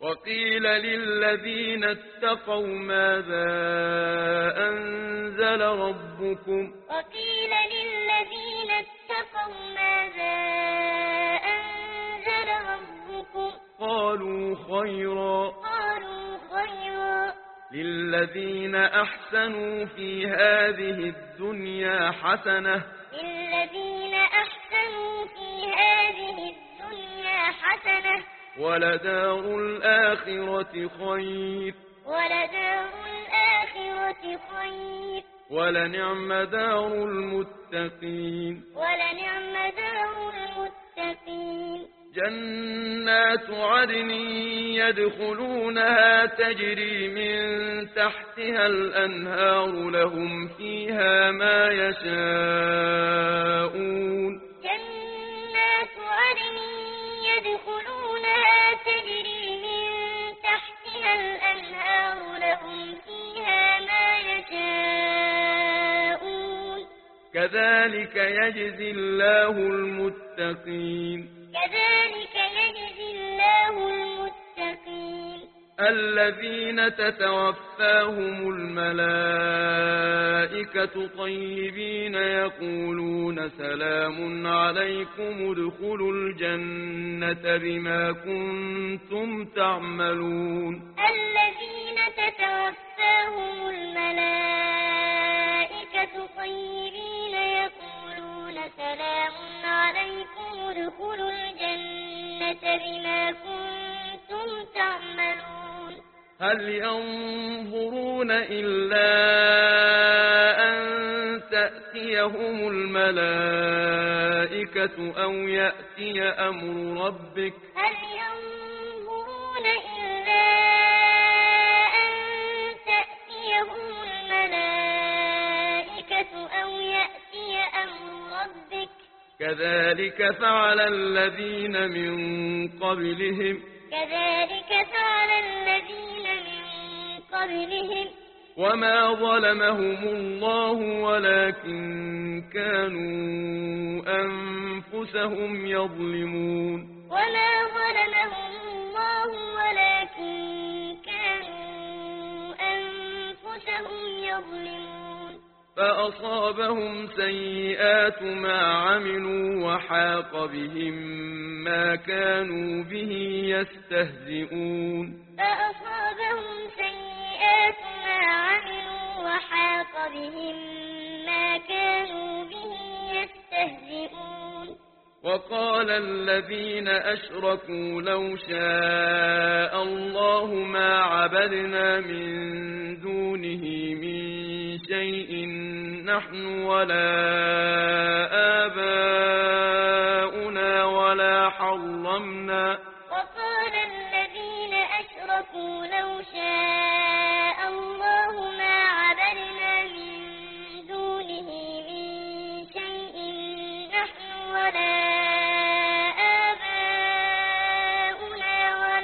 وقيل للذين اتقوا ماذا أنزل ربكم وقيل للذين اتقوا ماذا أنزل ربكم قالوا خيرا للذين أحسنوا في هذه الدنيا حسنة ولدار الآخرة خير ولنعم دار المتقين جنات عدن يدخلونها تجري من تحتها الأنهار لهم فيها ما يشاءون جنات عدن يدخلونها تجري من تحتها الأنهار لهم فيها ما يشاءون كذلك يجزي الله المتقين الذين تتوفاهم الملائكة طيبين يقولون سلام عليكم ادخلوا الجنة بما كنتم تعملون الذين تتوفاهم الملائكة طيبين يقولون سلام عليكم ادخلوا الجنة بما كنتم تعملون هل ينظرون إلا أن تأتيهم الملائكة أو يأتي أمر ربك هل ينظرون إلا أن تأتيهم الملائكة أو يأتي أمر ربك كذلك فعل الذين من قبلهم وما ظلمهم الله ولكن كانوا أنفسهم يظلمون فأصابهم سيئات ما عملوا وحاق بهم ما كانوا به يستهزئون فأصابهم سيئات ما عملوا وحاق بهم ما كانوا به يستهزئون وقال الذين أشركوا لو شاء الله ما عبدنا من دونه من شيء نحن ولا آباؤنا ولا حرمنا وقال الذين أشركوا لو شاء الله ما عبدنا من دونه من شيء نحن ولا آباؤنا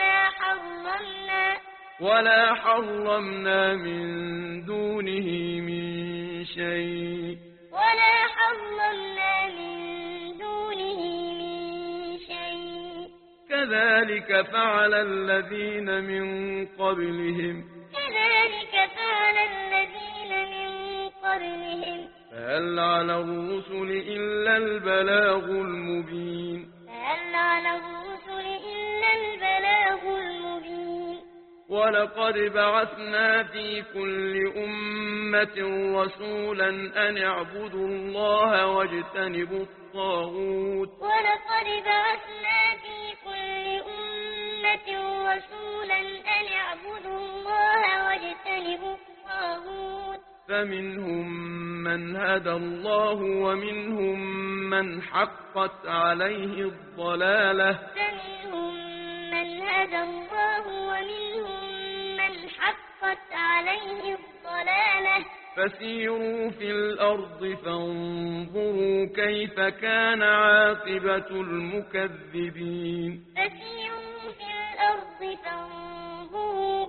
ولا حرمنا من دونه من شيء كذلك فعل الذين من قبلهم فهل على الرسل إلا البلاغ المبين ولقد بعثنا في كل أمة رسولا أن اعبدوا الله واجتنبوا الطاغوت فمنهم من هدى الله ومنهم من حقت عليه الضلالة فسيروا في الأرض فانظروا كيف كان عاقبة المكذبين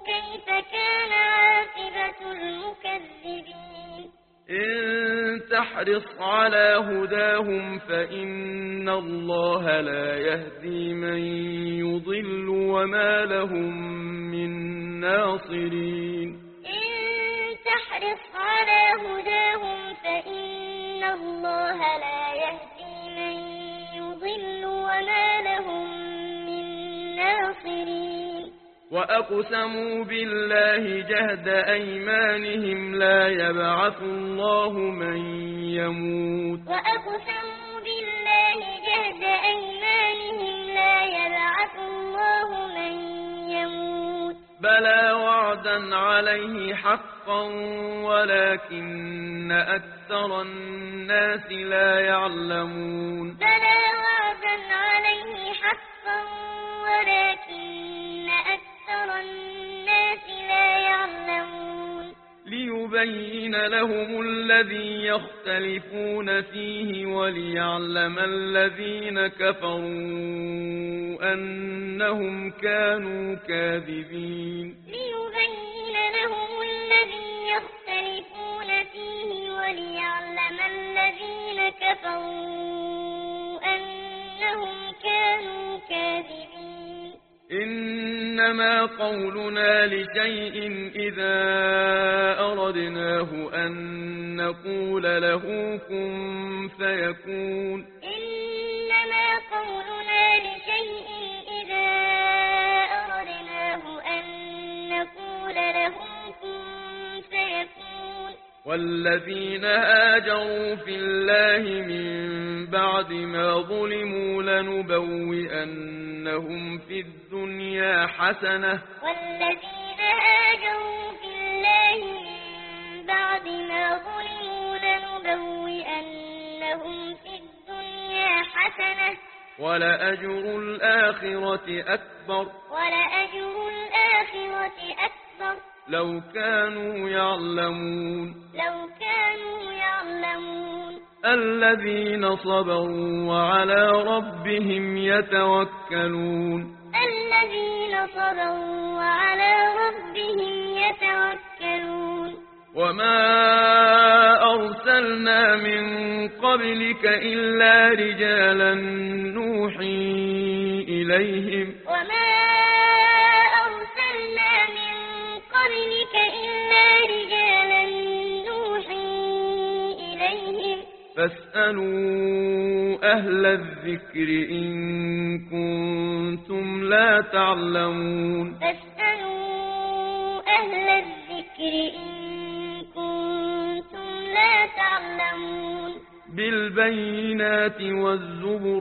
إن تحرص على هداهم فإن الله لا يهدي من يضل وما لهم من ناصرين إن تحرص على هداهم فإن الله لا يهدي من يضل وما لهم من ناصرين وأقسموا بالله جهد أيمانهم لا يبعث الله من يموت وأقسموا بالله جهد أيمانهم لا يبعث الله من يموت بلى وعدا عليه حقا ولكن أكثر الناس لا يعلمون بلى وعدا عليه حقا ولكن أكثر الناس لا يعلمون ليبين لهم الذي يختلفون فيه وليعلم الذين كفروا أنهم كانوا كاذبين ليبين لهم الذي يختلفون فيه وليعلم الذين كفروا أنهم كانوا كاذبين إنما قولنا لشيء إذا أردناه أن نقول له كن فيكون إنما قولنا لشيء إذا أردناه أن نقول له كن فيكون والذين هاجروا في الله من بعد ما ظلموا لنبوئنهم في الدنيا حسنة والذين هاجروا في الله من بعد ما ظلموا لنبوئنهم في الدنيا حسنة ولأجر الآخرة أكبر ولأجر الآخرة أكبر لو كانوا يعلمون الذين صبروا وعلى ربهم يتوكلون الذين صبروا وعلى ربهم يتوكلون وما أرسلنا من قبلك إلا رجالا نوحي إليهم وما أرسلنا من قبلك إلا رجالا نوحي إليهم فاسألوا أهل الذكر إن كنتم لا تعلمون فاسألوا أهل الذكر إن كنتم لا تعلمون بالبينات والزبر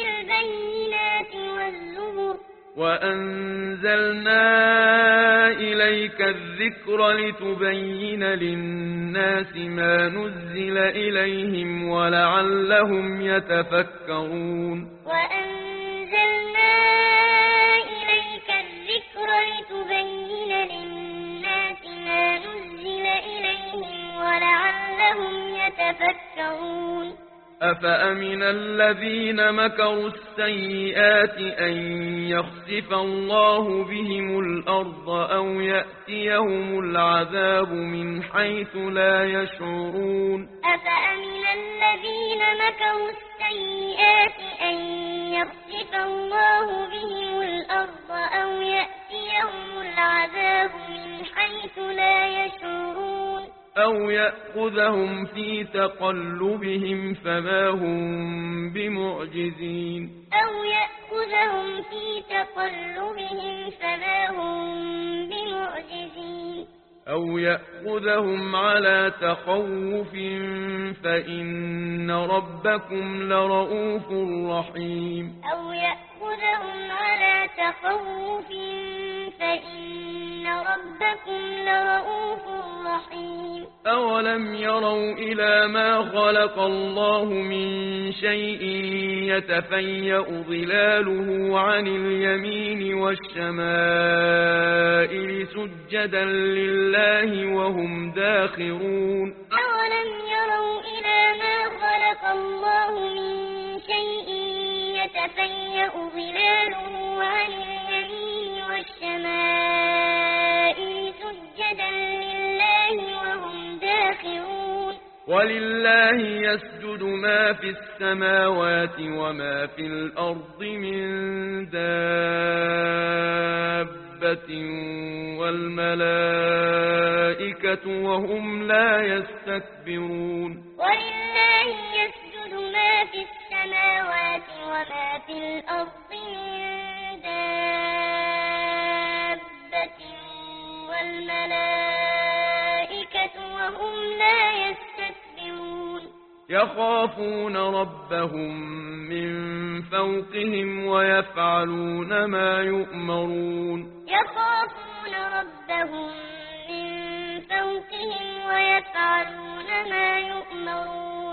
وأنزلنا إليك الذكر لتبين للناس ما نزل إليهم ولعلهم يتفكرون وأنزلنا إليك الذكر لتبين للناس ما نزل إليهم ولعلهم يتفكرون أفأمن الذين مكروا السيئات أن يخسف الله بهم الأرض أو يأتيهم العذاب من حيث لا يشعرون أفأمن الذين مكروا السيئات أن يخسف الله بهم الأرض أو يأتيهم العذاب من حيث لا يشعرون أو يأخذهم في تقلبهم فما هم بمعجزين أو يأخذهم على تخوف فإن ربكم لرؤوف رحيم أولم يروا إلى ما خلق الله من شيء يتفيأ ظلاله عن اليمين والشمائل سجدا لله وهم داخرون أولم يروا إلى ما خلق الله من شيء يتفيأ ظلاله عن اليمين والشمائل سجدا لله وهم داخرون ولله يسجد ما في السماوات وما في الأرض من دابة والملائكة وهم لا يستكبرون ولله يسجد ما في السماوات وما في الأرض من دابة والملائكة وهم لا يستكبرون يخافون ربهم من فوقهم ويفعلون ما يؤمرون يخافون ربهم من فوقهم ويفعلون ما يؤمرون